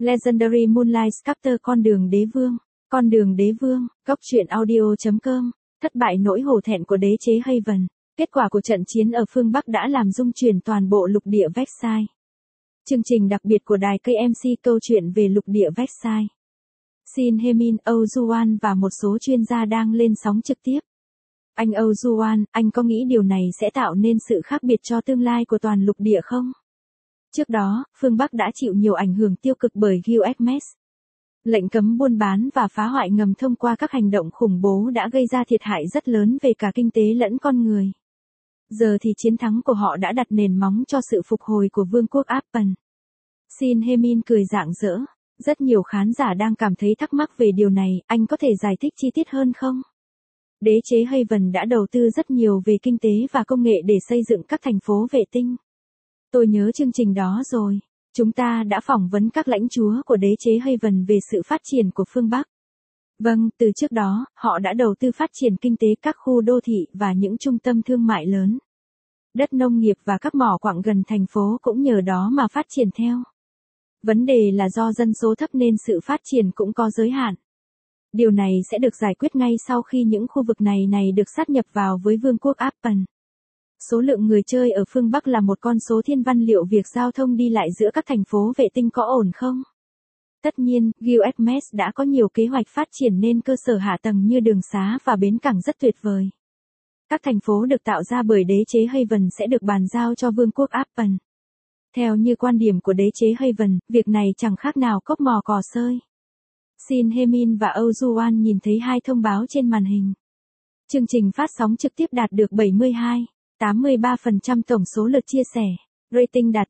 Legendary Moonlight Sculptor Con đường đế vương, góc truyện audio.com, thất bại nỗi hổ thẹn của đế chế Haven. Kết quả của trận chiến ở phương Bắc đã làm rung chuyển toàn bộ lục địa Versailles. Chương trình đặc biệt của đài KMC câu chuyện về lục địa Versailles. Xin Hemin Ojuan và một số chuyên gia đang lên sóng trực tiếp. Anh Ojuan, anh có nghĩ điều này sẽ tạo nên sự khác biệt cho tương lai của toàn lục địa không? Trước đó, phương Bắc đã chịu nhiều ảnh hưởng tiêu cực bởi Gilgamesh. Lệnh cấm buôn bán và phá hoại ngầm thông qua các hành động khủng bố đã gây ra thiệt hại rất lớn về cả kinh tế lẫn con người. Giờ thì chiến thắng của họ đã đặt nền móng cho sự phục hồi của vương quốc Appen. Xin Hemin cười rạng rỡ. Rất nhiều khán giả đang cảm thấy thắc mắc về điều này, anh có thể giải thích chi tiết hơn không? Đế chế Haven đã đầu tư rất nhiều về kinh tế và công nghệ để xây dựng các thành phố vệ tinh. Tôi nhớ chương trình đó rồi. Chúng ta đã phỏng vấn các lãnh chúa của đế chế Haven về sự phát triển của phương Bắc. Vâng, từ trước đó, họ đã đầu tư phát triển kinh tế các khu đô thị và những trung tâm thương mại lớn. Đất nông nghiệp và các mỏ quặng gần thành phố cũng nhờ đó mà phát triển theo. Vấn đề là do dân số thấp nên sự phát triển cũng có giới hạn. Điều này sẽ được giải quyết ngay sau khi những khu vực này được sát nhập vào với vương quốc Appen. Số lượng người chơi ở phương Bắc là một con số thiên văn, liệu việc giao thông đi lại giữa các thành phố vệ tinh có ổn không? Tất nhiên, Gilgamesh đã có nhiều kế hoạch phát triển nên cơ sở hạ tầng như đường xá và bến cảng rất tuyệt vời. Các thành phố được tạo ra bởi đế chế Haven sẽ được bàn giao cho vương quốc Appen. Theo như quan điểm của đế chế Haven, việc này chẳng khác nào cốc mò cò sơi. Xin Hemin và Ojuan nhìn thấy hai thông báo trên màn hình. Chương trình phát sóng trực tiếp đạt được 72,83% tổng số lượt chia sẻ. Rating đạt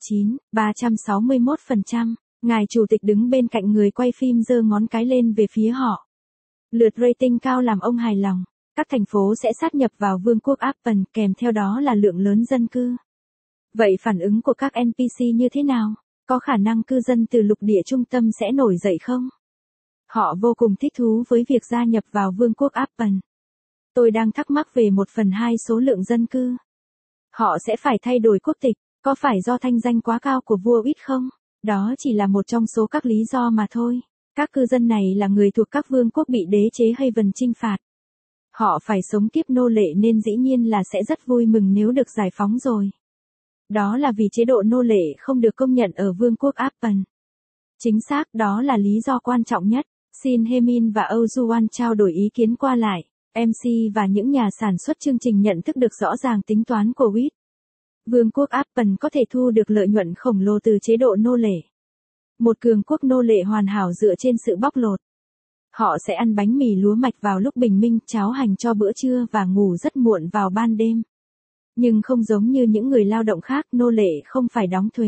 9,361%. Ngài chủ tịch đứng bên cạnh người quay phim giơ ngón cái lên về phía họ. Lượt rating cao làm ông hài lòng. Các thành phố sẽ sát nhập vào vương quốc Appen, kèm theo đó là lượng lớn dân cư. Vậy phản ứng của các NPC như thế nào? Có khả năng cư dân từ lục địa trung tâm sẽ nổi dậy không? Họ vô cùng thích thú với việc gia nhập vào vương quốc Appen. Tôi đang thắc mắc về 1/2 số lượng dân cư. Họ sẽ phải thay đổi quốc tịch, có phải do thanh danh quá cao của vua ít không? Đó chỉ là một trong số các lý do mà thôi. Các cư dân này là người thuộc các vương quốc bị đế chế Haven chinh phạt. Họ phải sống kiếp nô lệ nên dĩ nhiên là sẽ rất vui mừng nếu được giải phóng rồi. Đó là vì chế độ nô lệ không được công nhận ở vương quốc Appen. Chính xác, đó là lý do quan trọng nhất. Xin Hemin và Ojuan trao đổi ý kiến qua lại. MC và những nhà sản xuất chương trình nhận thức được rõ ràng tính toán của WIT. Vương quốc Appen có thể thu được lợi nhuận khổng lồ từ chế độ nô lệ. Một cường quốc nô lệ hoàn hảo dựa trên sự bóc lột. Họ sẽ ăn bánh mì lúa mạch vào lúc bình minh, cháo hành cho bữa trưa và ngủ rất muộn vào ban đêm. Nhưng không giống như những người lao động khác, nô lệ không phải đóng thuế.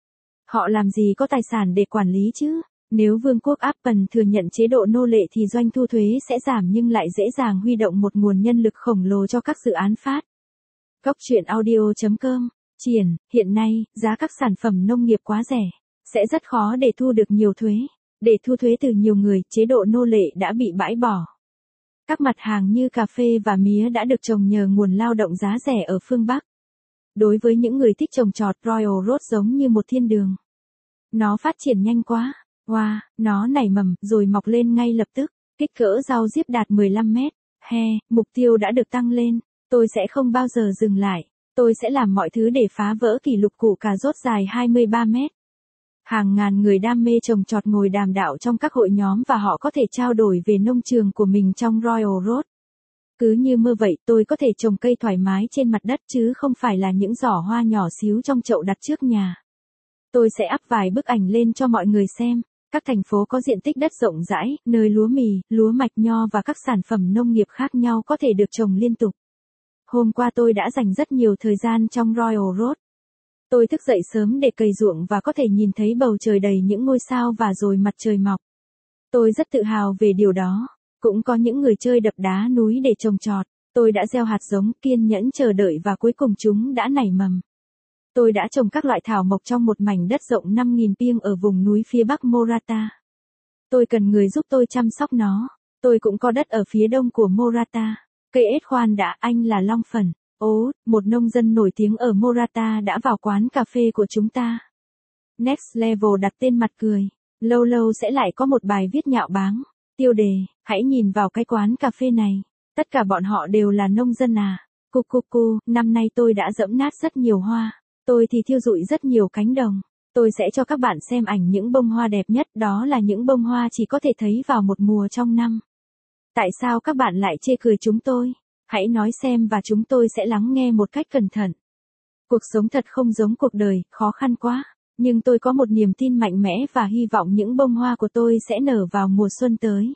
Họ làm gì có tài sản để quản lý chứ? Nếu vương quốc Appen thừa nhận chế độ nô lệ thì doanh thu thuế sẽ giảm nhưng lại dễ dàng huy động một nguồn nhân lực khổng lồ cho các dự án phát. Góc truyện audio.com. Hiện nay, giá các sản phẩm nông nghiệp quá rẻ. Sẽ rất khó để thu được nhiều thuế. Để thu thuế từ nhiều người, chế độ nô lệ đã bị bãi bỏ. Các mặt hàng như cà phê và mía đã được trồng nhờ nguồn lao động giá rẻ ở phương Bắc. Đối với những người thích trồng trọt, Royal Road giống như một thiên đường. Nó phát triển nhanh quá. Wow, nó nảy mầm rồi mọc lên ngay lập tức. Kích cỡ rau diếp đạt 15 mét. Mục tiêu đã được tăng lên. Tôi sẽ không bao giờ dừng lại. Tôi sẽ làm mọi thứ để phá vỡ kỷ lục củ cà rốt dài 23 mét. Hàng ngàn người đam mê trồng trọt ngồi đàm đạo trong các hội nhóm và họ có thể trao đổi về nông trường của mình trong Royal Road. Cứ như mơ vậy, tôi có thể trồng cây thoải mái trên mặt đất chứ không phải là những giỏ hoa nhỏ xíu trong chậu đặt trước nhà. Tôi sẽ up vài bức ảnh lên cho mọi người xem. Các thành phố có diện tích đất rộng rãi, nơi lúa mì, lúa mạch, nho và các sản phẩm nông nghiệp khác nhau có thể được trồng liên tục. Hôm qua tôi đã dành rất nhiều thời gian trong Royal Road. Tôi thức dậy sớm để cày ruộng và có thể nhìn thấy bầu trời đầy những ngôi sao và rồi mặt trời mọc. Tôi rất tự hào về điều đó. Cũng có những người chơi đập đá núi để trồng trọt. Tôi đã gieo hạt giống, kiên nhẫn chờ đợi và cuối cùng chúng đã nảy mầm. Tôi đã trồng các loại thảo mộc trong một mảnh đất rộng 5.000 piêng ở vùng núi phía bắc Morata. Tôi cần người giúp tôi chăm sóc nó. Tôi cũng có đất ở phía đông của Morata. Cây ếch khoan đã, anh là Long Phần. Một nông dân nổi tiếng ở Morata đã vào quán cà phê của chúng ta. Next Level đặt tên mặt cười. Lâu lâu sẽ lại có một bài viết nhạo báng. Tiêu đề, hãy nhìn vào cái quán cà phê này. Tất cả bọn họ đều là nông dân à. Cu cu cu, năm nay tôi đã giẫm nát rất nhiều hoa. Tôi thì thiêu rụi rất nhiều cánh đồng. Tôi sẽ cho các bạn xem ảnh những bông hoa đẹp nhất, đó là những bông hoa chỉ có thể thấy vào một mùa trong năm. Tại sao các bạn lại chê cười chúng tôi? Hãy nói xem và chúng tôi sẽ lắng nghe một cách cẩn thận. Cuộc sống thật không giống cuộc đời, khó khăn quá. Nhưng tôi có một niềm tin mạnh mẽ và hy vọng những bông hoa của tôi sẽ nở vào mùa xuân tới.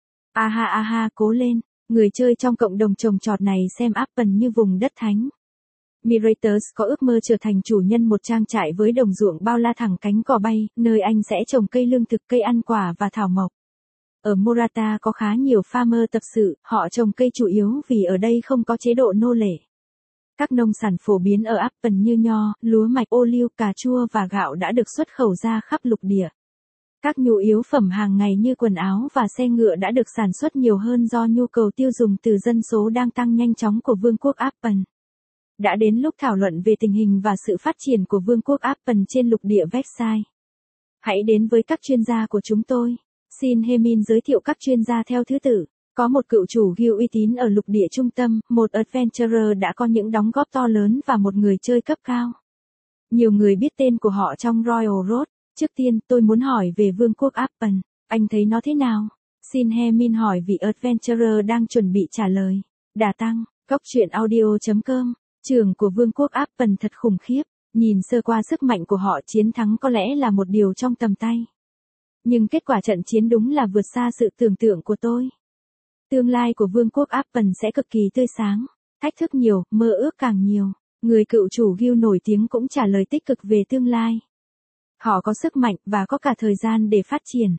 Aha, cố lên. Người chơi trong cộng đồng trồng trọt này xem Apple như vùng đất thánh. Mirators có ước mơ trở thành chủ nhân một trang trại với đồng ruộng bao la thẳng cánh cò bay, nơi anh sẽ trồng cây lương thực, cây ăn quả và thảo mộc. Ở Morata có khá nhiều farmer tập sự, họ trồng cây chủ yếu vì ở đây không có chế độ nô lệ. Các nông sản phổ biến ở Apple như nho, lúa mạch, ô liu, cà chua và gạo đã được xuất khẩu ra khắp lục địa. Các nhu yếu phẩm hàng ngày như quần áo và xe ngựa đã được sản xuất nhiều hơn do nhu cầu tiêu dùng từ dân số đang tăng nhanh chóng của Vương quốc Apple. Đã đến lúc thảo luận về tình hình và sự phát triển của Vương quốc Apple trên lục địa Versailles. Hãy đến với các chuyên gia của chúng tôi. Xin Hemin giới thiệu các chuyên gia theo thứ tự. Có một cựu chủ guild uy tín ở lục địa trung tâm, một adventurer đã có những đóng góp to lớn và một người chơi cấp cao. Nhiều người biết tên của họ trong Royal Road. Trước tiên, tôi muốn hỏi về Vương quốc Apple. Anh thấy nó thế nào? Xin Hemin hỏi vì adventurer đang chuẩn bị trả lời. Đà tăng, Cốc truyện audio.com. Trường của Vương quốc Apple thật khủng khiếp. Nhìn sơ qua sức mạnh của họ, chiến thắng có lẽ là một điều trong tầm tay. Nhưng kết quả trận chiến đúng là vượt xa sự tưởng tượng của tôi. Tương lai của Vương quốc Apple sẽ cực kỳ tươi sáng. Thách thức nhiều, mơ ước càng nhiều. Người cựu chủ guild nổi tiếng cũng trả lời tích cực về tương lai. Họ có sức mạnh và có cả thời gian để phát triển.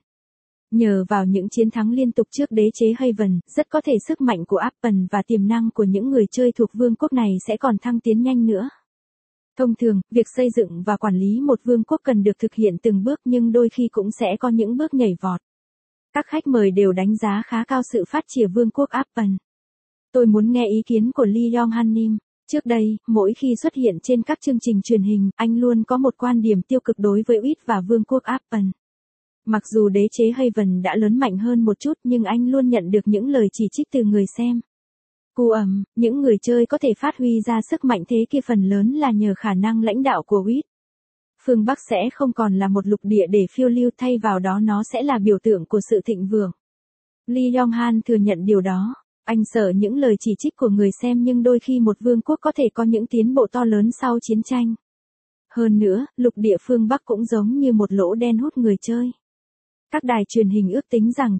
Nhờ vào những chiến thắng liên tục trước đế chế Haven, rất có thể sức mạnh của Apple và tiềm năng của những người chơi thuộc vương quốc này sẽ còn thăng tiến nhanh nữa. Thông thường, việc xây dựng và quản lý một vương quốc cần được thực hiện từng bước nhưng đôi khi cũng sẽ có những bước nhảy vọt. Các khách mời đều đánh giá khá cao sự phát triển vương quốc Apple. Tôi muốn nghe ý kiến của Lee Yong-han-nim. Trước đây, mỗi khi xuất hiện trên các chương trình truyền hình, anh luôn có một quan điểm tiêu cực đối với UIT và vương quốc Apple. Mặc dù đế chế Haven đã lớn mạnh hơn một chút nhưng anh luôn nhận được những lời chỉ trích từ người xem. Những người chơi có thể phát huy ra sức mạnh thế kia phần lớn là nhờ khả năng lãnh đạo của UIT. Phương Bắc sẽ không còn là một lục địa để phiêu lưu, thay vào đó nó sẽ là biểu tượng của sự thịnh vượng. Lee Yong-han thừa nhận điều đó. Anh sợ những lời chỉ trích của người xem nhưng đôi khi một vương quốc có thể có những tiến bộ to lớn sau chiến tranh. Hơn nữa, lục địa phương Bắc cũng giống như một lỗ đen hút người chơi. Các đài truyền hình ước tính rằng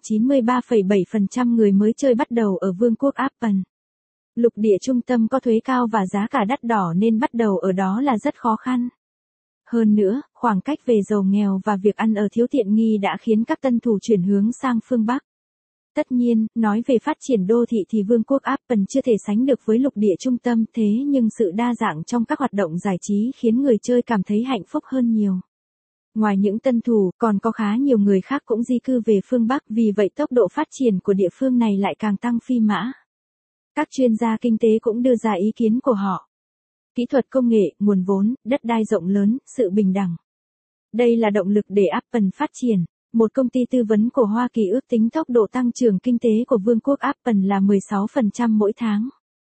93,7% người mới chơi bắt đầu ở vương quốc Apple. Lục địa trung tâm có thuế cao và giá cả đắt đỏ nên bắt đầu ở đó là rất khó khăn. Hơn nữa, khoảng cách về giàu nghèo và việc ăn ở thiếu tiện nghi đã khiến các tân thủ chuyển hướng sang phương Bắc. Tất nhiên, nói về phát triển đô thị thì vương quốc Apple chưa thể sánh được với lục địa trung tâm, thế nhưng sự đa dạng trong các hoạt động giải trí khiến người chơi cảm thấy hạnh phúc hơn nhiều. Ngoài những tân thủ, còn có khá nhiều người khác cũng di cư về phương Bắc, vì vậy tốc độ phát triển của địa phương này lại càng tăng phi mã. Các chuyên gia kinh tế cũng đưa ra ý kiến của họ. Kỹ thuật công nghệ, nguồn vốn, đất đai rộng lớn, sự bình đẳng. Đây là động lực để Apple phát triển. Một công ty tư vấn của Hoa Kỳ ước tính tốc độ tăng trưởng kinh tế của vương quốc Apple là 16% mỗi tháng.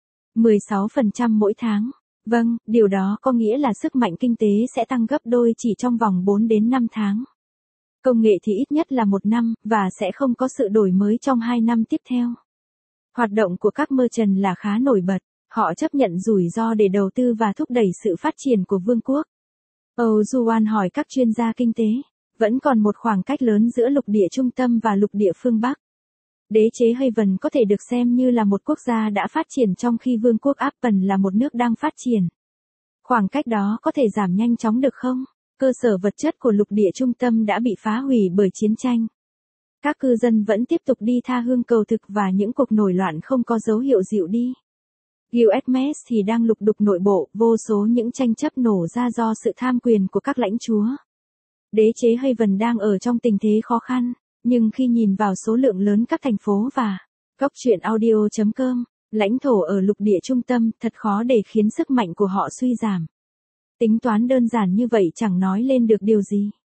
16% mỗi tháng. Vâng, điều đó có nghĩa là sức mạnh kinh tế sẽ tăng gấp đôi chỉ trong vòng 4 đến 5 tháng. Công nghệ thì ít nhất là 1 năm, và sẽ không có sự đổi mới trong 2 năm tiếp theo. Hoạt động của các merchant là khá nổi bật. Họ chấp nhận rủi ro để đầu tư và thúc đẩy sự phát triển của vương quốc. Âu Juan hỏi các chuyên gia kinh tế. Vẫn còn một khoảng cách lớn giữa lục địa trung tâm và lục địa phương Bắc. Đế chế Haven có thể được xem như là một quốc gia đã phát triển trong khi vương quốc Apple là một nước đang phát triển. Khoảng cách đó có thể giảm nhanh chóng được không? Cơ sở vật chất của lục địa trung tâm đã bị phá hủy bởi chiến tranh. Các cư dân vẫn tiếp tục đi tha hương cầu thực và những cuộc nổi loạn không có dấu hiệu dịu đi. US thì đang lục đục nội bộ, vô số những tranh chấp nổ ra do sự tham quyền của các lãnh chúa. Đế chế Haven đang ở trong tình thế khó khăn, nhưng khi nhìn vào số lượng lớn các thành phố và Cốc truyện audio.com, lãnh thổ ở lục địa trung tâm, thật khó để khiến sức mạnh của họ suy giảm. Tính toán đơn giản như vậy chẳng nói lên được điều gì.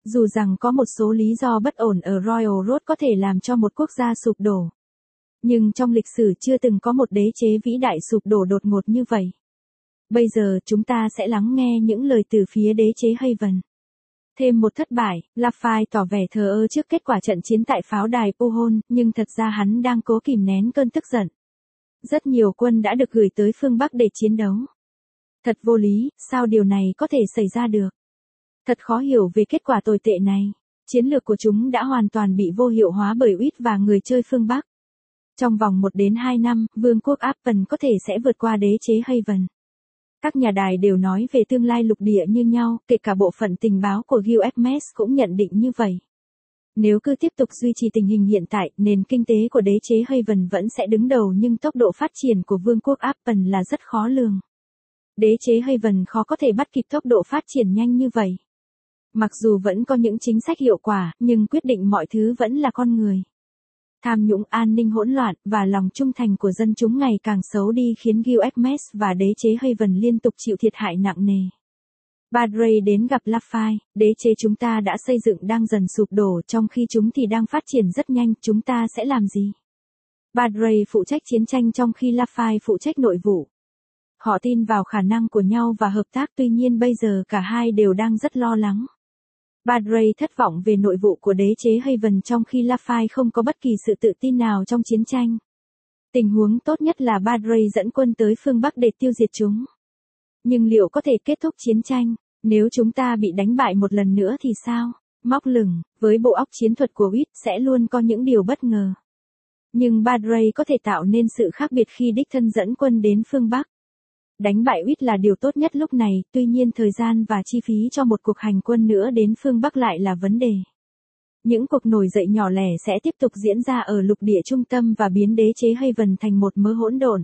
Dù rằng có một số lý do bất ổn ở Royal Road có thể làm cho một quốc gia sụp đổ. Nhưng trong lịch sử chưa từng có một đế chế vĩ đại sụp đổ đột ngột như vậy. Bây giờ chúng ta sẽ lắng nghe những lời từ phía đế chế Haven. Thêm một thất bại, Lafay tỏ vẻ thờ ơ trước kết quả trận chiến tại pháo đài Pohon, nhưng thật ra hắn đang cố kìm nén cơn tức giận. Rất nhiều quân đã được gửi tới phương Bắc để chiến đấu. Thật vô lý, sao điều này có thể xảy ra được? Thật khó hiểu về kết quả tồi tệ này. Chiến lược của chúng đã hoàn toàn bị vô hiệu hóa bởi Uýt và người chơi phương Bắc. Trong vòng 1 đến 2 năm, vương quốc Appen có thể sẽ vượt qua đế chế Haven. Các nhà đài đều nói về tương lai lục địa như nhau, kể cả bộ phận tình báo của UFMS cũng nhận định như vậy. Nếu cứ tiếp tục duy trì tình hình hiện tại, nền kinh tế của đế chế Haven vẫn sẽ đứng đầu nhưng tốc độ phát triển của vương quốc Appen là rất khó lường. Đế chế Haven khó có thể bắt kịp tốc độ phát triển nhanh như vậy. Mặc dù vẫn có những chính sách hiệu quả, nhưng quyết định mọi thứ vẫn là con người. Tham nhũng, an ninh hỗn loạn, và lòng trung thành của dân chúng ngày càng xấu đi khiến UFMS và đế chế Haven liên tục chịu thiệt hại nặng nề. Badray đến gặp Lafay, đế chế chúng ta đã xây dựng đang dần sụp đổ trong khi chúng thì đang phát triển rất nhanh, chúng ta sẽ làm gì? Badray phụ trách chiến tranh trong khi Lafay phụ trách nội vụ. Họ tin vào khả năng của nhau và hợp tác, tuy nhiên bây giờ cả hai đều đang rất lo lắng. Badray thất vọng về nội vụ của đế chế Haven trong khi Lafay không có bất kỳ sự tự tin nào trong chiến tranh. Tình huống tốt nhất là Badray dẫn quân tới phương Bắc để tiêu diệt chúng. Nhưng liệu có thể kết thúc chiến tranh, nếu chúng ta bị đánh bại một lần nữa thì sao? Móc lửng, với bộ óc chiến thuật của Uýt sẽ luôn có những điều bất ngờ. Nhưng Badray có thể tạo nên sự khác biệt khi đích thân dẫn quân đến phương Bắc. Đánh bại Uýt là điều tốt nhất lúc này, tuy nhiên thời gian và chi phí cho một cuộc hành quân nữa đến phương Bắc lại là vấn đề. Những cuộc nổi dậy nhỏ lẻ sẽ tiếp tục diễn ra ở lục địa trung tâm và biến đế chế Haven thành một mớ hỗn độn.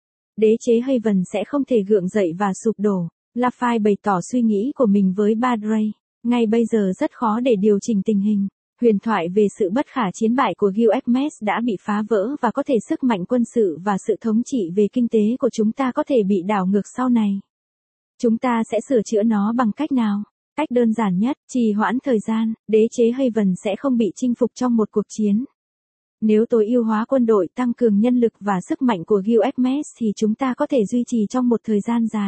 Đế chế Haven sẽ không thể gượng dậy và sụp đổ. Lafay bày tỏ suy nghĩ của mình với Badray. Ngay bây giờ rất khó để điều chỉnh tình hình. Huyền thoại về sự bất khả chiến bại của UFMS đã bị phá vỡ và có thể sức mạnh quân sự và sự thống trị về kinh tế của chúng ta có thể bị đảo ngược sau này. Chúng ta sẽ sửa chữa nó bằng cách nào? Cách đơn giản nhất, trì hoãn thời gian, đế chế Haven sẽ không bị chinh phục trong một cuộc chiến. Nếu tối ưu hóa quân đội, tăng cường nhân lực và sức mạnh của UFMS thì chúng ta có thể duy trì trong một thời gian dài.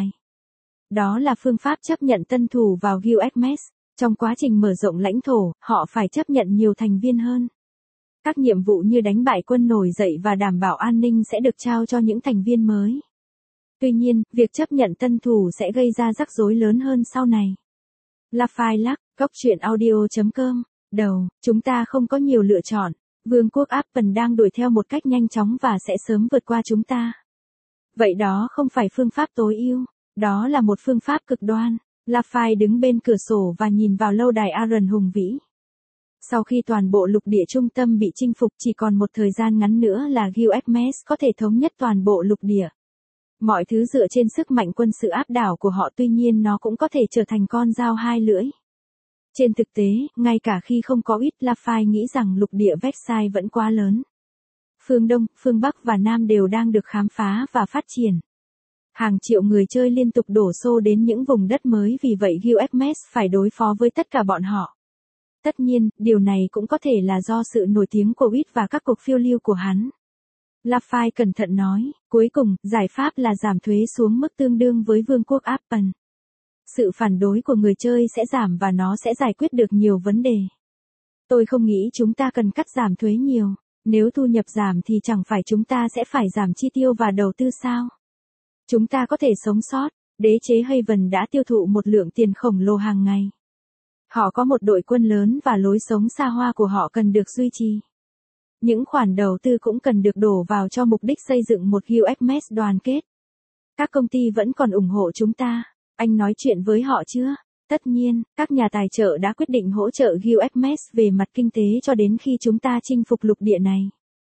Đó là phương pháp chấp nhận tân thủ vào UFMS. Trong quá trình mở rộng lãnh thổ, họ phải chấp nhận nhiều thành viên hơn. Các nhiệm vụ như đánh bại quân nổi dậy và đảm bảo an ninh sẽ được trao cho những thành viên mới. Tuy nhiên, việc chấp nhận tân thủ sẽ gây ra rắc rối lớn hơn sau này. Lafay Lắc, Góc Chuyện Audio.com. Đầu, chúng ta không có nhiều lựa chọn. Vương quốc Appen đang đuổi theo một cách nhanh chóng và sẽ sớm vượt qua chúng ta. Vậy đó không phải phương pháp tối ưu, đó là một phương pháp cực đoan. Lafay đứng bên cửa sổ và nhìn vào lâu đài Aran hùng vĩ. Sau khi toàn bộ lục địa trung tâm bị chinh phục, chỉ còn một thời gian ngắn nữa là UFMS có thể thống nhất toàn bộ lục địa. Mọi thứ dựa trên sức mạnh quân sự áp đảo của họ, tuy nhiên nó cũng có thể trở thành con dao hai lưỡi. Trên thực tế, ngay cả khi không có Uýt, Lafay nghĩ rằng lục địa Versailles vẫn quá lớn. Phương Đông, phương Bắc và Nam đều đang được khám phá và phát triển. Hàng triệu người chơi liên tục đổ xô đến những vùng đất mới, vì vậy UFMS phải đối phó với tất cả bọn họ. Tất nhiên, điều này cũng có thể là do sự nổi tiếng của Uýt và các cuộc phiêu lưu của hắn. Lafay cẩn thận nói, cuối cùng, giải pháp là giảm thuế xuống mức tương đương với vương quốc Appen. Sự phản đối của người chơi sẽ giảm và nó sẽ giải quyết được nhiều vấn đề. Tôi không nghĩ chúng ta cần cắt giảm thuế nhiều. Nếu thu nhập giảm thì chẳng phải chúng ta sẽ phải giảm chi tiêu và đầu tư sao? Chúng ta có thể sống sót. Đế chế Haven đã tiêu thụ một lượng tiền khổng lồ hàng ngày. Họ có một đội quân lớn và lối sống xa hoa của họ cần được duy trì. Những khoản đầu tư cũng cần được đổ vào cho mục đích xây dựng một UFMS đoàn kết. Các công ty vẫn còn ủng hộ chúng ta. Anh nói chuyện với họ chưa? Tất nhiên, các nhà tài trợ đã quyết định hỗ trợ UFMS về mặt kinh tế cho đến khi chúng ta chinh phục lục địa này.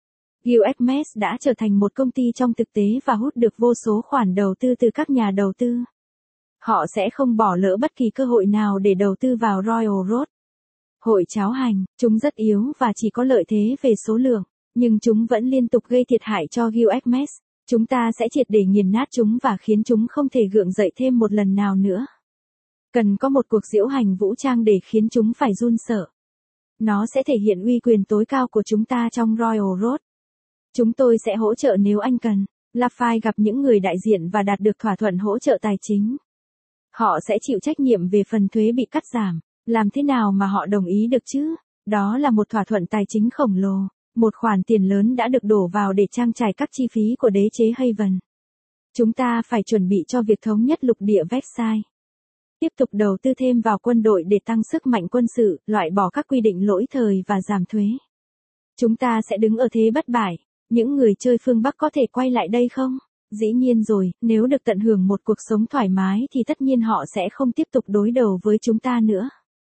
UFMS đã trở thành một công ty trong thực tế và hút được vô số khoản đầu tư từ các nhà đầu tư. Họ sẽ không bỏ lỡ bất kỳ cơ hội nào để đầu tư vào Royal Road. Hội cháo hành, chúng rất yếu và chỉ có lợi thế về số lượng, nhưng chúng vẫn liên tục gây thiệt hại cho UFMS. Chúng ta sẽ triệt để nghiền nát chúng và khiến chúng không thể gượng dậy thêm một lần nào nữa. Cần có một cuộc diễu hành vũ trang để khiến chúng phải run sợ. Nó sẽ thể hiện uy quyền tối cao của chúng ta trong Royal Road. Chúng tôi sẽ hỗ trợ nếu anh cần. Lafayette gặp những người đại diện và đạt được thỏa thuận hỗ trợ tài chính. Họ sẽ chịu trách nhiệm về phần thuế bị cắt giảm. Làm thế nào mà họ đồng ý được chứ? Đó là một thỏa thuận tài chính khổng lồ. Một khoản tiền lớn đã được đổ vào để trang trải các chi phí của đế chế Haven. Chúng ta phải chuẩn bị cho việc thống nhất lục địa Versailles. Tiếp tục đầu tư thêm vào quân đội để tăng sức mạnh quân sự, loại bỏ các quy định lỗi thời và giảm thuế. Chúng ta sẽ đứng ở thế bất bại. Những người chơi phương Bắc có thể quay lại đây không? Dĩ nhiên rồi, nếu được tận hưởng một cuộc sống thoải mái thì tất nhiên họ sẽ không tiếp tục đối đầu với chúng ta nữa.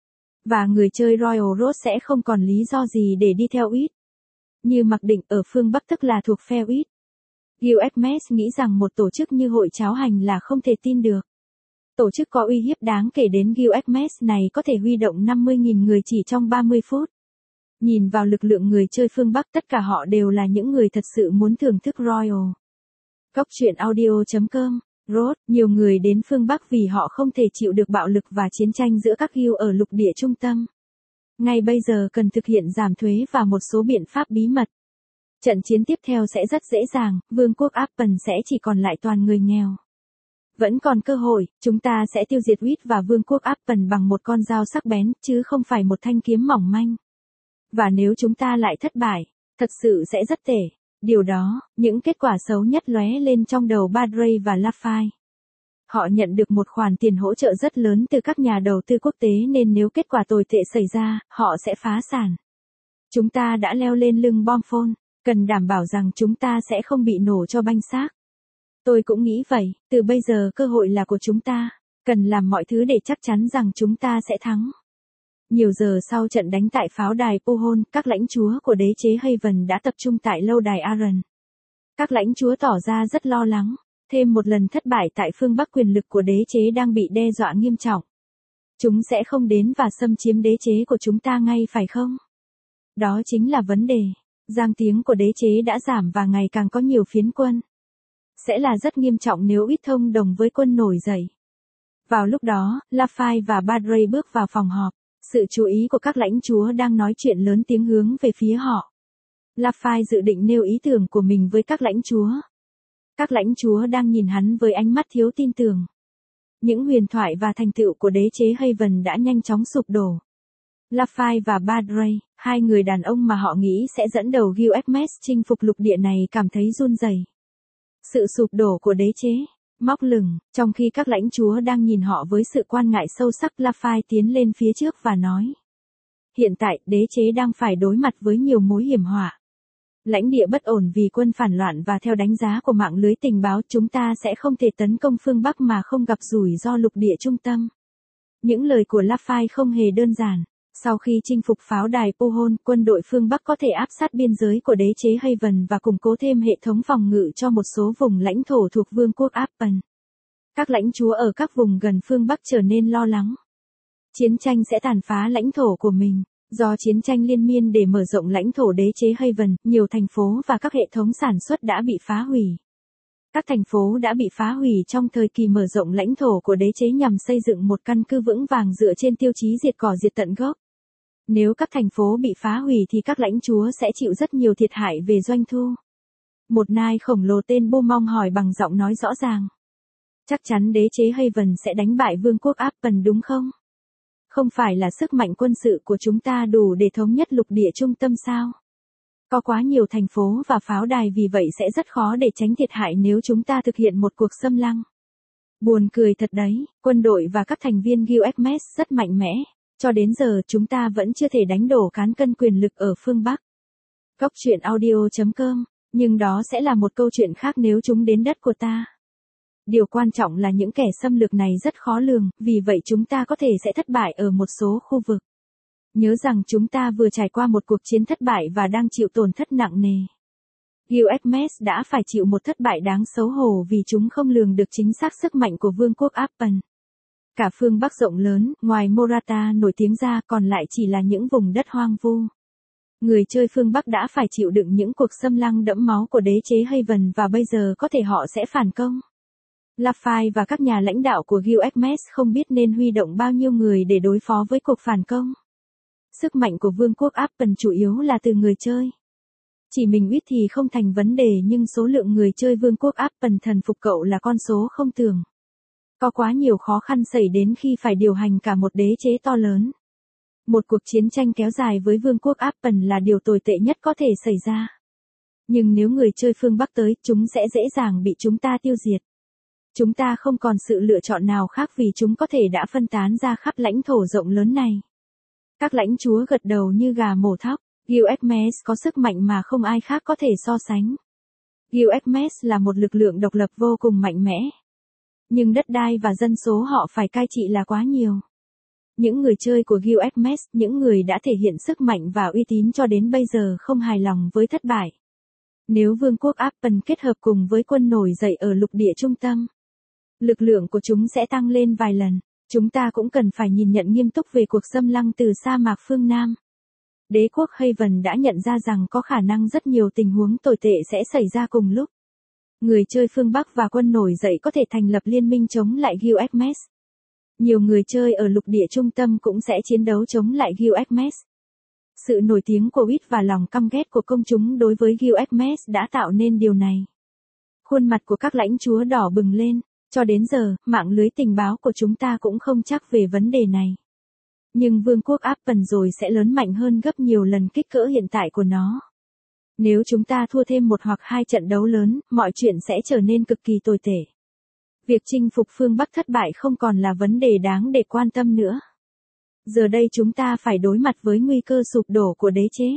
Và người chơi Royal Road sẽ không còn lý do gì để đi theo Uýt. Như mặc định ở phương Bắc tức là thuộc phe Uýt. Gilgamesh nghĩ rằng một tổ chức như hội cháo hành là không thể tin được. Tổ chức có uy hiếp đáng kể đến Gilgamesh này có thể huy động 50.000 người chỉ trong 30 phút. Nhìn vào lực lượng người chơi phương Bắc, tất cả họ đều là những người thật sự muốn thưởng thức Royal. Góc truyện audio.com. Road, nhiều người đến phương Bắc vì họ không thể chịu được bạo lực và chiến tranh giữa các guild ở lục địa trung tâm. Ngay bây giờ cần thực hiện giảm thuế và một số biện pháp bí mật. Trận chiến tiếp theo sẽ rất dễ dàng, vương quốc Appen sẽ chỉ còn lại toàn người nghèo. Vẫn còn cơ hội, chúng ta sẽ tiêu diệt Uýt và vương quốc Appen bằng một con dao sắc bén, chứ không phải một thanh kiếm mỏng manh. Và nếu chúng ta lại thất bại, thật sự sẽ rất tệ. Điều đó, những kết quả xấu nhất lóe lên trong đầu Badray và Lafayette. Họ nhận được một khoản tiền hỗ trợ rất lớn từ các nhà đầu tư quốc tế nên nếu kết quả tồi tệ xảy ra, họ sẽ phá sản. Chúng ta đã leo lên lưng bom phôn, cần đảm bảo rằng chúng ta sẽ không bị nổ cho banh xác. Tôi cũng nghĩ vậy, từ bây giờ cơ hội là của chúng ta, cần làm mọi thứ để chắc chắn rằng chúng ta sẽ thắng. Nhiều giờ sau trận đánh tại pháo đài Pohon, các lãnh chúa của đế chế Haven đã tập trung tại lâu đài Aran. Các lãnh chúa tỏ ra rất lo lắng, thêm một lần thất bại tại phương Bắc, quyền lực của đế chế đang bị đe dọa nghiêm trọng. Chúng sẽ không đến và xâm chiếm đế chế của chúng ta ngay phải không? Đó chính là vấn đề. Danh tiếng của đế chế đã giảm và ngày càng có nhiều phiến quân. Sẽ là rất nghiêm trọng nếu Uýt thông đồng với quân nổi dậy. Vào lúc đó, Lafayette và Badray bước vào phòng họp. Sự chú ý của các lãnh chúa đang nói chuyện lớn tiếng hướng về phía họ. Lafayette dự định nêu ý tưởng của mình với các lãnh chúa. Các lãnh chúa đang nhìn hắn với ánh mắt thiếu tin tưởng. Những huyền thoại và thành tựu của đế chế Haven đã nhanh chóng sụp đổ. Lafayette và Badray, hai người đàn ông mà họ nghĩ sẽ dẫn đầu Gilgamesh chinh phục lục địa này, cảm thấy run rẩy. Sự sụp đổ của đế chế. Móc lửng, trong khi các lãnh chúa đang nhìn họ với sự quan ngại sâu sắc, Lafayette tiến lên phía trước và nói. Hiện tại, đế chế đang phải đối mặt với nhiều mối hiểm họa. Lãnh địa bất ổn vì quân phản loạn và theo đánh giá của mạng lưới tình báo, chúng ta sẽ không thể tấn công phương Bắc mà không gặp rủi ro lục địa trung tâm. Những lời của Lafayette không hề đơn giản. Sau khi chinh phục pháo đài Pohon, quân đội phương Bắc có thể áp sát biên giới của đế chế Haven và củng cố thêm hệ thống phòng ngự cho một số vùng lãnh thổ thuộc vương quốc Appen. Các lãnh chúa ở các vùng gần phương Bắc trở nên lo lắng. Chiến tranh sẽ tàn phá lãnh thổ của mình. Do chiến tranh liên miên để mở rộng lãnh thổ đế chế Haven, nhiều thành phố và các hệ thống sản xuất đã bị phá hủy. Các thành phố đã bị phá hủy trong thời kỳ mở rộng lãnh thổ của đế chế nhằm xây dựng một căn cứ vững vàng dựa trên tiêu chí diệt cỏ diệt tận gốc. Nếu các thành phố bị phá hủy thì các lãnh chúa sẽ chịu rất nhiều thiệt hại về doanh thu. Một nai khổng lồ tên Beaumont hỏi bằng giọng nói rõ ràng. Chắc chắn đế chế Haven sẽ đánh bại vương quốc Appen đúng không? Không phải là sức mạnh quân sự của chúng ta đủ để thống nhất lục địa trung tâm sao? Có quá nhiều thành phố và pháo đài, vì vậy sẽ rất khó để tránh thiệt hại nếu chúng ta thực hiện một cuộc xâm lăng. Buồn cười thật đấy, quân đội và các thành viên Gilgamesh rất mạnh mẽ. Cho đến giờ chúng ta vẫn chưa thể đánh đổ cán cân quyền lực ở phương Bắc. Góc truyện audio.com, nhưng đó sẽ là một câu chuyện khác nếu chúng đến đất của ta. Điều quan trọng là những kẻ xâm lược này rất khó lường, vì vậy chúng ta có thể sẽ thất bại ở một số khu vực. Nhớ rằng chúng ta vừa trải qua một cuộc chiến thất bại và đang chịu tổn thất nặng nề. Gilgamesh đã phải chịu một thất bại đáng xấu hổ vì chúng không lường được chính xác sức mạnh của vương quốc Appen. Cả phương Bắc rộng lớn, ngoài Morata nổi tiếng ra, còn lại chỉ là những vùng đất hoang vu. Người chơi phương Bắc đã phải chịu đựng những cuộc xâm lăng đẫm máu của đế chế Haven và bây giờ có thể họ sẽ phản công. Laffy và các nhà lãnh đạo của USMS không biết nên huy động bao nhiêu người để đối phó với cuộc phản công. Sức mạnh của Vương quốc Appen chủ yếu là từ người chơi. Chỉ mình Uyết thì không thành vấn đề nhưng số lượng người chơi Vương quốc Appen thần phục cậu là con số không tưởng. Có quá nhiều khó khăn xảy đến khi phải điều hành cả một đế chế to lớn. Một cuộc chiến tranh kéo dài với Vương quốc Appen là điều tồi tệ nhất có thể xảy ra. Nhưng nếu người chơi phương Bắc tới, chúng sẽ dễ dàng bị chúng ta tiêu diệt. Chúng ta không còn sự lựa chọn nào khác vì chúng có thể đã phân tán ra khắp lãnh thổ rộng lớn này. Các lãnh chúa gật đầu như gà mổ thóc. USMS có sức mạnh mà không ai khác có thể so sánh. USMS là một lực lượng độc lập vô cùng mạnh mẽ. Nhưng đất đai và dân số họ phải cai trị là quá nhiều. Những người chơi của USMS, những người đã thể hiện sức mạnh và uy tín cho đến bây giờ không hài lòng với thất bại. Nếu Vương quốc Appen kết hợp cùng với quân nổi dậy ở lục địa trung tâm, lực lượng của chúng sẽ tăng lên vài lần. Chúng ta cũng cần phải nhìn nhận nghiêm túc về cuộc xâm lăng từ sa mạc phương Nam. Đế quốc Haven đã nhận ra rằng có khả năng rất nhiều tình huống tồi tệ sẽ xảy ra cùng lúc. Người chơi phương Bắc và quân nổi dậy có thể thành lập liên minh chống lại USMS. Nhiều người chơi ở lục địa trung tâm cũng sẽ chiến đấu chống lại USMS. Sự nổi tiếng của Uyết và lòng căm ghét của công chúng đối với USMS đã tạo nên điều này. Khuôn mặt của các lãnh chúa đỏ bừng lên. Cho đến giờ, mạng lưới tình báo của chúng ta cũng không chắc về vấn đề này. Nhưng Vương quốc Appen rồi sẽ lớn mạnh hơn gấp nhiều lần kích cỡ hiện tại của nó. Nếu chúng ta thua thêm một hoặc hai trận đấu lớn, mọi chuyện sẽ trở nên cực kỳ tồi tệ. Việc chinh phục phương Bắc thất bại không còn là vấn đề đáng để quan tâm nữa. Giờ đây chúng ta phải đối mặt với nguy cơ sụp đổ của đế chế.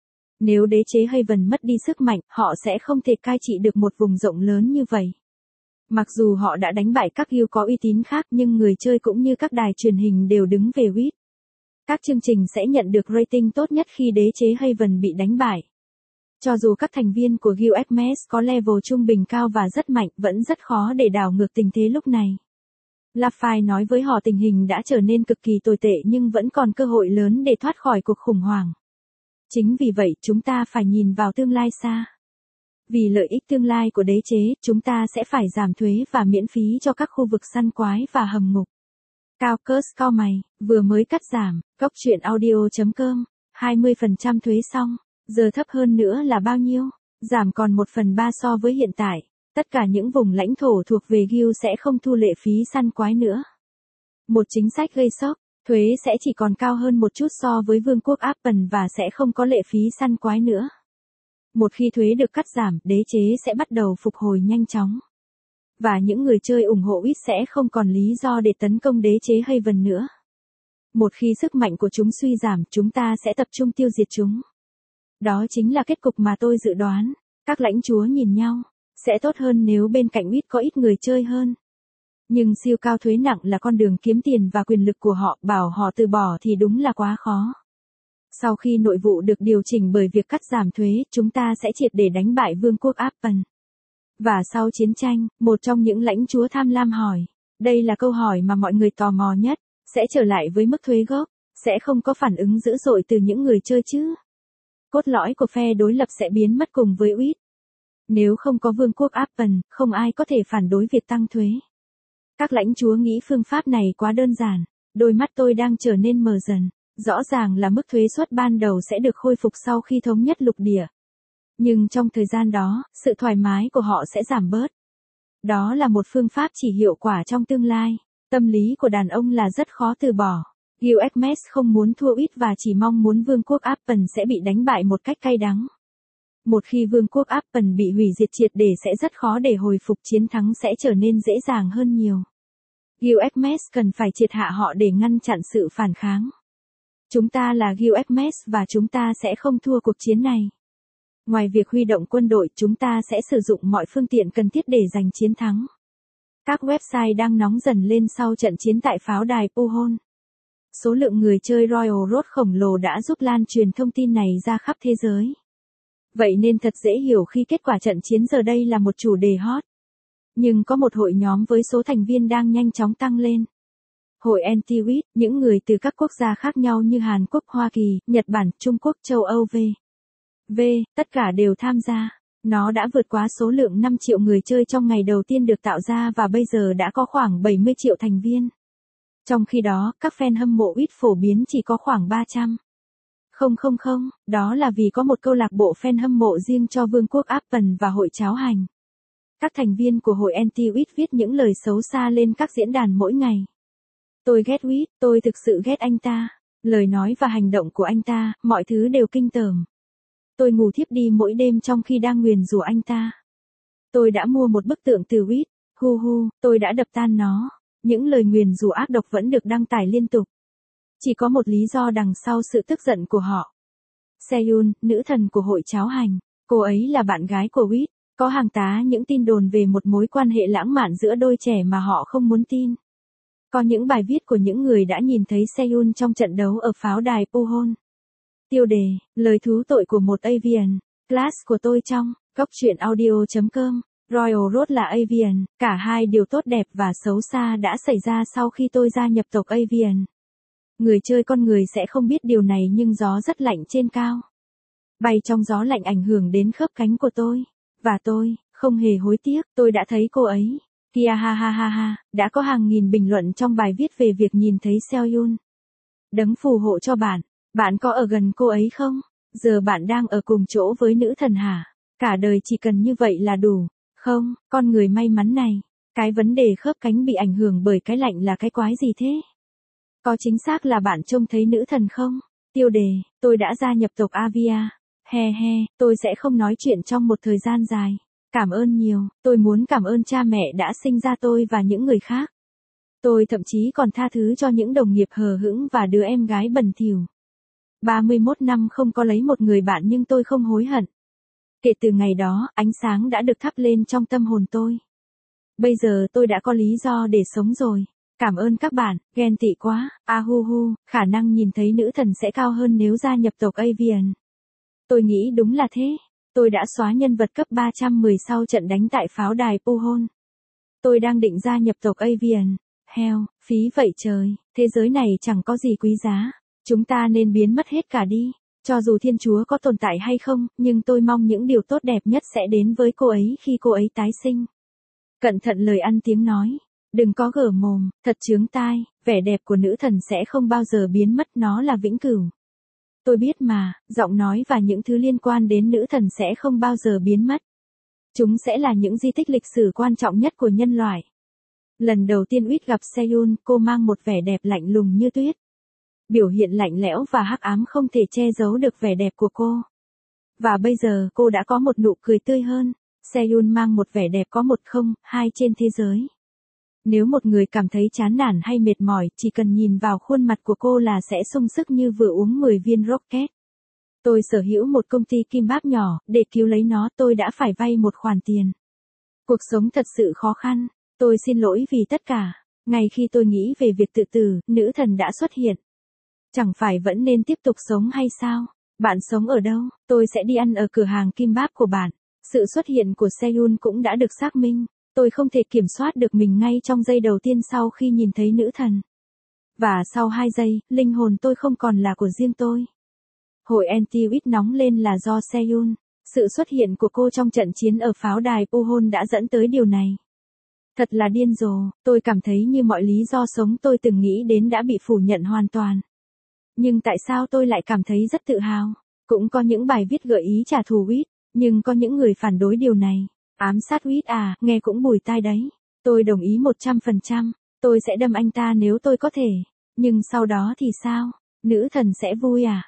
Nếu đế chế Haven mất đi sức mạnh, họ sẽ không thể cai trị được một vùng rộng lớn như vậy. Mặc dù họ đã đánh bại các guild có uy tín khác nhưng người chơi cũng như các đài truyền hình đều đứng về Uyết. Các chương trình sẽ nhận được rating tốt nhất khi đế chế Haven bị đánh bại. Cho dù các thành viên của USMS có level trung bình cao và rất mạnh, vẫn rất khó để đảo ngược tình thế lúc này. Laffy nói với họ tình hình đã trở nên cực kỳ tồi tệ nhưng vẫn còn cơ hội lớn để thoát khỏi cuộc khủng hoảng. Chính vì vậy, chúng ta phải nhìn vào tương lai xa. Vì lợi ích tương lai của đế chế, chúng ta sẽ phải giảm thuế và miễn phí cho các khu vực săn quái và hầm ngục. Cao Cus cau mày, vừa mới cắt giảm, góc truyện audio.com, 20% thuế xong, giờ thấp hơn nữa là bao nhiêu? Giảm còn 1/3 so với hiện tại. Tất cả những vùng lãnh thổ thuộc về guild sẽ không thu lệ phí săn quái nữa. Một chính sách gây sốc, thuế sẽ chỉ còn cao hơn một chút so với Vương quốc Appen và sẽ không có lệ phí săn quái nữa. Một khi thuế được cắt giảm, đế chế sẽ bắt đầu phục hồi nhanh chóng. Và những người chơi ủng hộ Uyết sẽ không còn lý do để tấn công đế chế Haven nữa. Một khi sức mạnh của chúng suy giảm, chúng ta sẽ tập trung tiêu diệt chúng. Đó chính là kết cục mà tôi dự đoán. Các lãnh chúa nhìn nhau. Sẽ tốt hơn nếu bên cạnh Uyết có ít người chơi hơn. Nhưng siêu cao thuế nặng là con đường kiếm tiền và quyền lực của họ, bảo họ từ bỏ thì đúng là quá khó. Sau khi nội vụ được điều chỉnh bởi việc cắt giảm thuế, chúng ta sẽ triệt để đánh bại Vương quốc Appen. Và sau chiến tranh, một trong những lãnh chúa tham lam hỏi. Đây là câu hỏi mà mọi người tò mò nhất. Sẽ trở lại với mức thuế gốc. Sẽ không có phản ứng dữ dội từ những người chơi chứ. Cốt lõi của phe đối lập sẽ biến mất cùng với Uyết. Nếu không có Vương quốc Appen, không ai có thể phản đối việc tăng thuế. Các lãnh chúa nghĩ phương pháp này quá đơn giản. Đôi mắt tôi đang trở nên mờ dần. Rõ ràng là mức thuế suất ban đầu sẽ được khôi phục sau khi thống nhất lục địa. Nhưng trong thời gian đó, sự thoải mái của họ sẽ giảm bớt. Đó là một phương pháp chỉ hiệu quả trong tương lai. Tâm lý của đàn ông là rất khó từ bỏ. USMS không muốn thua Uyết và chỉ mong muốn Vương quốc Appen sẽ bị đánh bại một cách cay đắng. Một khi Vương quốc Appen bị hủy diệt triệt để sẽ rất khó để hồi phục, chiến thắng sẽ trở nên dễ dàng hơn nhiều. USMS cần phải triệt hạ họ để ngăn chặn sự phản kháng. Chúng ta là USMS và chúng ta sẽ không thua cuộc chiến này. Ngoài việc huy động quân đội, chúng ta sẽ sử dụng mọi phương tiện cần thiết để giành chiến thắng. Các website đang nóng dần lên sau trận chiến tại pháo đài Puhon. Số lượng người chơi Royal Road khổng lồ đã giúp lan truyền thông tin này ra khắp thế giới. Vậy nên thật dễ hiểu khi kết quả trận chiến giờ đây là một chủ đề hot. Nhưng có một hội nhóm với số thành viên đang nhanh chóng tăng lên. Hội Anti-Uyết, những người từ các quốc gia khác nhau như Hàn Quốc, Hoa Kỳ, Nhật Bản, Trung Quốc, châu Âu v.v. tất cả đều tham gia. Nó đã vượt quá số lượng 5 triệu người chơi trong ngày đầu tiên được tạo ra và bây giờ đã có khoảng 70 triệu thành viên. Trong khi đó, các fan hâm mộ Wii phổ biến chỉ có khoảng 300. Không, đó là vì có một câu lạc bộ fan hâm mộ riêng cho Vương quốc Apple và hội cháo hành. Các thành viên của hội anti-Wii viết những lời xấu xa lên các diễn đàn mỗi ngày. Tôi ghét Wii, tôi thực sự ghét anh ta. Lời nói và hành động của anh ta, mọi thứ đều kinh tởm. Tôi ngủ thiếp đi mỗi đêm trong khi đang nguyền rủa anh ta. Tôi đã mua một bức tượng từ Wii, tôi đã đập tan nó. Những lời nguyền rủa ác độc vẫn được đăng tải liên tục. Chỉ có một lý do đằng sau sự tức giận của họ. Seyun, nữ thần của hội cháo hành. Cô ấy là bạn gái của Wii. Có hàng tá những tin đồn về một mối quan hệ lãng mạn giữa đôi trẻ mà họ không muốn tin. Có những bài viết của những người đã nhìn thấy Seyun trong trận đấu ở pháo đài Puhon. Tiêu đề, lời thú tội của một avian. Class của tôi trong, góc truyện audio.com. Royal Road là avian, cả hai điều tốt đẹp và xấu xa đã xảy ra sau khi tôi gia nhập tộc avian. Người chơi con người sẽ không biết điều này nhưng gió rất lạnh trên cao. Bay trong gió lạnh ảnh hưởng đến khớp cánh của tôi. Và tôi, không hề hối tiếc, tôi đã thấy cô ấy. Kia ha, đã có hàng nghìn bình luận trong bài viết về việc nhìn thấy Seyun. Đấng phù hộ cho bạn. Bạn có ở gần cô ấy không? Giờ bạn đang ở cùng chỗ với nữ thần hả? Cả đời chỉ cần như vậy là đủ. Không, con người may mắn này. Cái vấn đề khớp cánh bị ảnh hưởng bởi cái lạnh là cái quái gì thế? Có chính xác là bạn trông thấy nữ thần không? Tiêu đề, tôi đã gia nhập tộc Avia. Tôi sẽ không nói chuyện trong một thời gian dài. Cảm ơn nhiều, tôi muốn cảm ơn cha mẹ đã sinh ra tôi và những người khác. Tôi thậm chí còn tha thứ cho những đồng nghiệp hờ hững và đứa em gái bẩn thỉu. 31 năm không có lấy một người bạn nhưng tôi không hối hận. Kể từ ngày đó, ánh sáng đã được thắp lên trong tâm hồn tôi. Bây giờ tôi đã có lý do để sống rồi. Cảm ơn các bạn, ghen tị quá, khả năng nhìn thấy nữ thần sẽ cao hơn nếu gia nhập tộc Avian. Tôi nghĩ đúng là thế. Tôi đã xóa nhân vật cấp 310 sau trận đánh tại pháo đài Puhon. Tôi đang định gia nhập tộc Avian. Heo, phí vậy trời, thế giới này chẳng có gì quý giá. Chúng ta nên biến mất hết cả đi. Cho dù Thiên Chúa có tồn tại hay không, nhưng tôi mong những điều tốt đẹp nhất sẽ đến với cô ấy khi cô ấy tái sinh. Cẩn thận lời ăn tiếng nói. Đừng có gở mồm, thật chướng tai, vẻ đẹp của nữ thần sẽ không bao giờ biến mất, nó là vĩnh cửu. Tôi biết mà, giọng nói và những thứ liên quan đến nữ thần sẽ không bao giờ biến mất. Chúng sẽ là những di tích lịch sử quan trọng nhất của nhân loại. Lần đầu tiên Wit gặp Seyun, cô mang một vẻ đẹp lạnh lùng như tuyết. Biểu hiện lạnh lẽo và hắc ám không thể che giấu được vẻ đẹp của cô. Và bây giờ cô đã có một nụ cười tươi hơn. Seyun mang một vẻ đẹp có 102 trên thế giới. Nếu một người cảm thấy chán nản hay mệt mỏi, chỉ cần nhìn vào khuôn mặt của cô là sẽ sung sức như vừa uống 10 viên rocket. Tôi sở hữu một công ty kim báp nhỏ, để cứu lấy nó tôi đã phải vay một khoản tiền. Cuộc sống thật sự khó khăn, tôi xin lỗi vì tất cả. Ngay khi tôi nghĩ về việc tự tử, nữ thần đã xuất hiện. Chẳng phải vẫn nên tiếp tục sống hay sao? Bạn sống ở đâu? Tôi sẽ đi ăn ở cửa hàng kim báp của bạn. Sự xuất hiện của Seyun cũng đã được xác minh. Tôi không thể kiểm soát được mình ngay trong giây đầu tiên sau khi nhìn thấy nữ thần. Và sau 2 giây, linh hồn tôi không còn là của riêng tôi. Hội anti-Wit nóng lên là do Seyun. Sự xuất hiện của cô trong trận chiến ở pháo đài Puhon đã dẫn tới điều này. Thật là điên rồ, tôi cảm thấy như mọi lý do sống tôi từng nghĩ đến đã bị phủ nhận hoàn toàn. Nhưng tại sao tôi lại cảm thấy rất tự hào? Cũng có những bài viết gợi ý trả thù Wit, nhưng có những người phản đối điều này. Ám sát Wit à, nghe cũng bùi tai đấy. Tôi đồng ý 100%, tôi sẽ đâm anh ta nếu tôi có thể. Nhưng sau đó thì sao? Nữ thần sẽ vui à?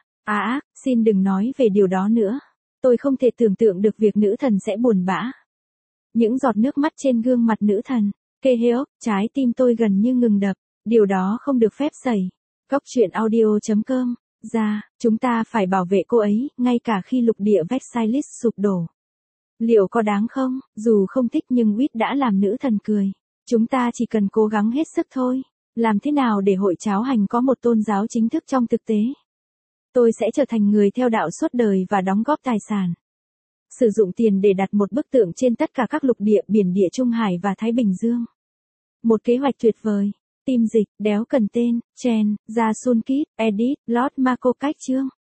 Xin đừng nói về điều đó nữa. Tôi không thể tưởng tượng được việc nữ thần sẽ buồn bã. Những giọt nước mắt trên gương mặt nữ thần. Keheok, trái tim tôi gần như ngừng đập. Điều đó không được phép xảy. Góc truyện audio.com. Chúng ta phải bảo vệ cô ấy, ngay cả khi lục địa Versailles sụp đổ. Liệu có đáng không? Dù không thích nhưng Wit đã làm nữ thần cười. Chúng ta chỉ cần cố gắng hết sức thôi. Làm thế nào để hội cháo hành có một tôn giáo chính thức trong thực tế? Tôi sẽ trở thành người theo đạo suốt đời và đóng góp tài sản. Sử dụng tiền để đặt một bức tượng trên tất cả các lục địa biển Địa Trung Hải và Thái Bình Dương. Một kế hoạch tuyệt vời. Team dịch, đéo cần tên, Chen, Jasun Kit, Edit, Lord Marco cách chương.